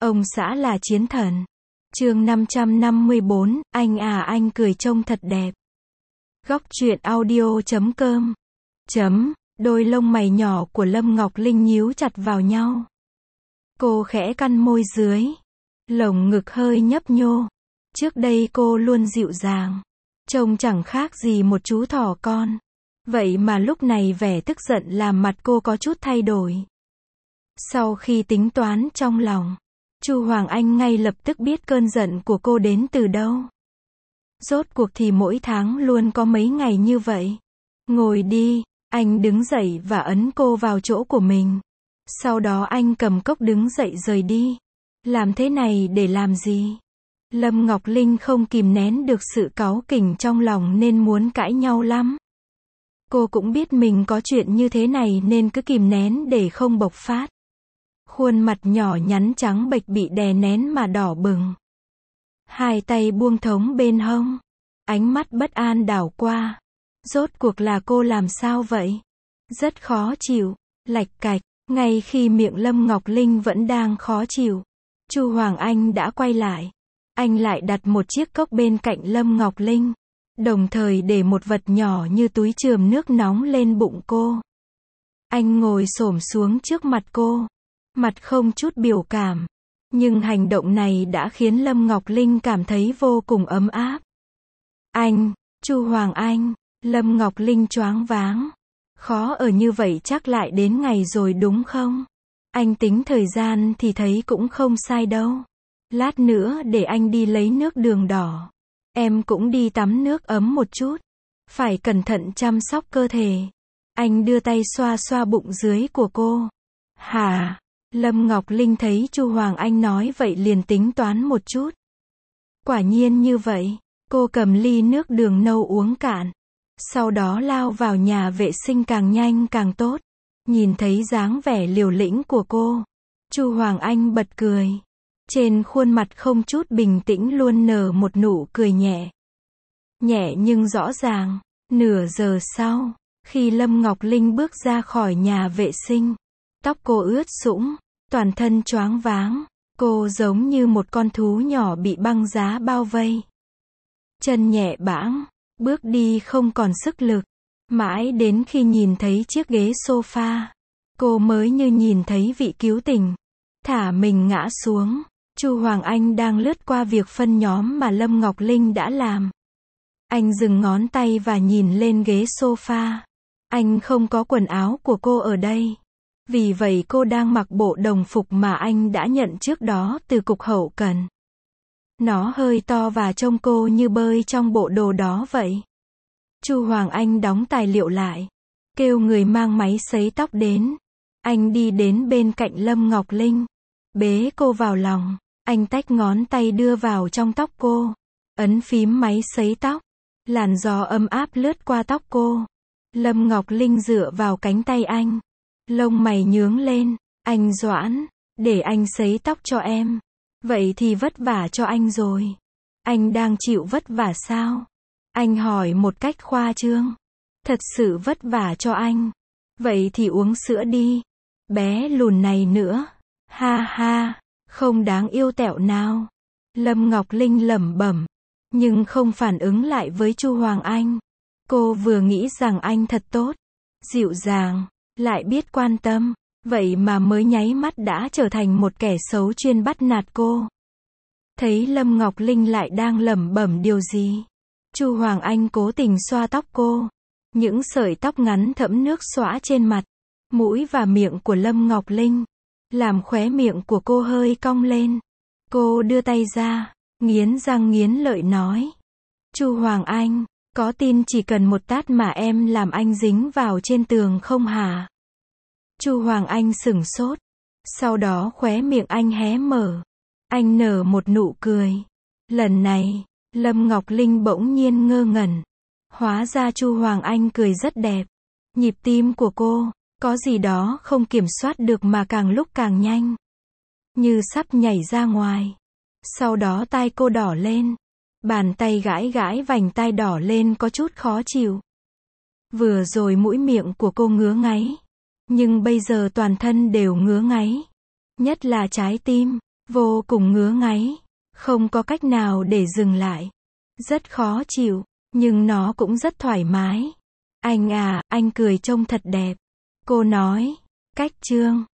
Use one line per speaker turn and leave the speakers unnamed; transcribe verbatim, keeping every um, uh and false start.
Ông xã là chiến thần. Chương năm trăm năm mươi bốn, anh à anh cười trông thật đẹp. Góc truyện audio chấm com. Chấm, đôi lông mày nhỏ của Lâm Ngọc Linh nhíu chặt vào nhau. Cô khẽ cắn môi dưới. Lồng ngực hơi nhấp nhô. Trước đây cô luôn dịu dàng. Trông chẳng khác gì một chú thỏ con. Vậy mà lúc này vẻ tức giận làm mặt cô có chút thay đổi. Sau khi tính toán trong lòng, Chu Hoàng Anh ngay lập tức biết cơn giận của cô đến từ đâu. Rốt cuộc thì mỗi tháng luôn có mấy ngày như vậy. Ngồi đi, anh đứng dậy và ấn cô vào chỗ của mình. Sau đó anh cầm cốc đứng dậy rời đi. Làm thế này để làm gì? Lâm Ngọc Linh không kìm nén được sự cáu kỉnh trong lòng nên muốn cãi nhau lắm. Cô cũng biết mình có chuyện như thế này nên cứ kìm nén để không bộc phát. Khuôn mặt nhỏ nhắn trắng bệch bị đè nén mà đỏ bừng. Hai tay buông thõng bên hông. Ánh mắt bất an đảo qua. Rốt cuộc là cô làm sao vậy? Rất khó chịu. Lạch cạch. Ngay khi miệng Lâm Ngọc Linh vẫn đang khó chịu, Chu Hoàng Anh đã quay lại. Anh lại đặt một chiếc cốc bên cạnh Lâm Ngọc Linh. Đồng thời để một vật nhỏ như túi chườm nước nóng lên bụng cô. Anh ngồi xổm xuống trước mặt cô. Mặt không chút biểu cảm. Nhưng hành động này đã khiến Lâm Ngọc Linh cảm thấy vô cùng ấm áp. Anh, Chu Hoàng Anh, Lâm Ngọc Linh choáng váng. Khó ở như vậy chắc lại đến ngày rồi đúng không? Anh tính thời gian thì thấy cũng không sai đâu. Lát nữa để anh đi lấy nước đường đỏ. Em cũng đi tắm nước ấm một chút. Phải cẩn thận chăm sóc cơ thể. Anh đưa tay xoa xoa bụng dưới của cô. Hả? Lâm Ngọc Linh thấy Chu Hoàng Anh nói vậy liền tính toán một chút. Quả nhiên như vậy. Cô cầm ly nước đường nâu uống cạn. Sau đó lao vào nhà vệ sinh càng nhanh càng tốt. Nhìn thấy dáng vẻ liều lĩnh của cô, Chu Hoàng Anh bật cười. Trên khuôn mặt không chút bình tĩnh luôn nở một nụ cười nhẹ. Nhẹ nhưng rõ ràng. Nửa giờ sau, khi Lâm Ngọc Linh bước ra khỏi nhà vệ sinh, tóc cô ướt sũng, toàn thân choáng váng. Cô giống như một con thú nhỏ bị băng giá bao vây. Chân nhẹ bẫng, bước đi không còn sức lực. Mãi đến khi nhìn thấy chiếc ghế sofa, cô mới như nhìn thấy vị cứu tình. Thả mình ngã xuống. Chu Hoàng Anh đang lướt qua việc phân nhóm mà Lâm Ngọc Linh đã làm. Anh dừng ngón tay và nhìn lên ghế sofa. Anh không có quần áo của cô ở đây. Vì vậy cô đang mặc bộ đồng phục mà anh đã nhận trước đó từ cục hậu cần. Nó hơi to và trông cô như bơi trong bộ đồ đó vậy. Chu Hoàng Anh đóng tài liệu lại. Kêu người mang máy sấy tóc đến. Anh đi đến bên cạnh Lâm Ngọc Linh. Bế cô vào lòng. Anh tách ngón tay đưa vào trong tóc cô. Ấn phím máy sấy tóc. Làn gió ấm áp lướt qua tóc cô. Lâm Ngọc Linh dựa vào cánh tay anh. Lông mày nhướng lên. Anh Doãn, để anh sấy tóc cho em. Vậy thì vất vả cho anh rồi. Anh đang chịu vất vả sao? Anh hỏi một cách khoa trương. Thật sự vất vả cho anh. Vậy thì uống sữa đi. Bé lùn này nữa. Ha ha, không đáng yêu tẹo nào. Lâm Ngọc Linh lẩm bẩm. Nhưng không phản ứng lại với Chu Hoàng Anh. Cô vừa nghĩ rằng anh thật tốt, dịu dàng, lại biết quan tâm. Vậy mà mới nháy mắt đã trở thành một kẻ xấu chuyên bắt nạt cô. Thấy Lâm Ngọc Linh lại đang lẩm bẩm điều gì, Chu Hoàng Anh cố tình xoa tóc cô. Những sợi tóc ngắn thẫm nước xõa trên mặt, mũi và miệng của Lâm Ngọc Linh, làm khóe miệng của cô hơi cong lên. Cô đưa tay ra, nghiến răng nghiến lợi nói. Chu Hoàng Anh, có tin chỉ cần một tát mà em làm anh dính vào trên tường không hả? Chu Hoàng Anh sửng sốt. Sau đó khóe miệng anh hé mở. Anh nở một nụ cười. Lần này, Lâm Ngọc Linh bỗng nhiên ngơ ngẩn. Hóa ra Chu Hoàng Anh cười rất đẹp. Nhịp tim của cô, có gì đó không kiểm soát được mà càng lúc càng nhanh. Như sắp nhảy ra ngoài. Sau đó tai cô đỏ lên. Bàn tay gãi gãi vành tai đỏ lên có chút khó chịu. Vừa rồi mũi miệng của cô ngứa ngáy. Nhưng bây giờ toàn thân đều ngứa ngáy. Nhất là trái tim. Vô cùng ngứa ngáy. Không có cách nào để dừng lại. Rất khó chịu. Nhưng nó cũng rất thoải mái. Anh à, anh cười trông thật đẹp. Cô nói. Cách chương